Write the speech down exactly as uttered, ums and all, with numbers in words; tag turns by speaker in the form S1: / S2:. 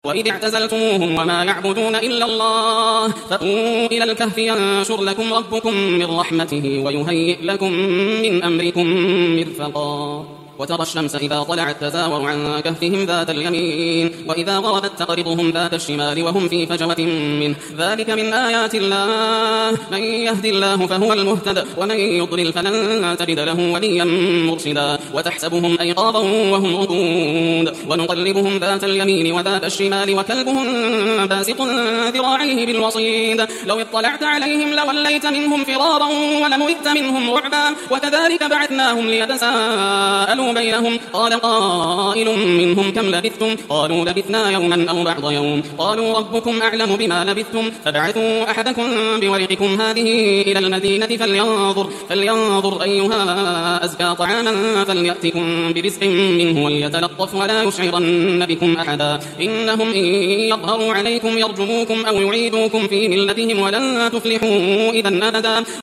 S1: وإذ اعتزلتموهم وما يعبدون إلا الله فأووا إلى الكهف ينشر لكم ربكم من رحمته ويهيئ لكم من أمركم مرفقا وترى الشمس إذا طلعت تزاور عن كهفهم ذات اليمين وإذا غربت تقرضهم ذات الشمال وهم في فجوة منه ذلك من آيات الله من يهد الله فهو المهتد ومن يضلل فلن تجد له وليا مرشدا وتحسبهم أيقاظا وهم رقود ونقلبهم ذات اليمين وذات الشمال وكلبهم باسط ذراعيه بالوصيد لو اطلعت عليهم لوليت منهم فرارا ولملئت منهم رعبا وكذلك بعثناهم ليتساءلوا بينهم قال قائل منهم كم لبثتم قالوا لبثنا يوما أو بعض يوم قالوا ربكم أعلم بما لبثتم فبعثوا أحدكم بورقكم هذه إلى المدينة فلينظر, فلينظر أيها أزكى طعاما فليأتكم برزق منه وليتلطف ولا يشعرن بكم أحدا إنهم إن يظهروا عليكم يرجموكم أو يعيدوكم في ملتهم ولن تفلحوا إذا أبدا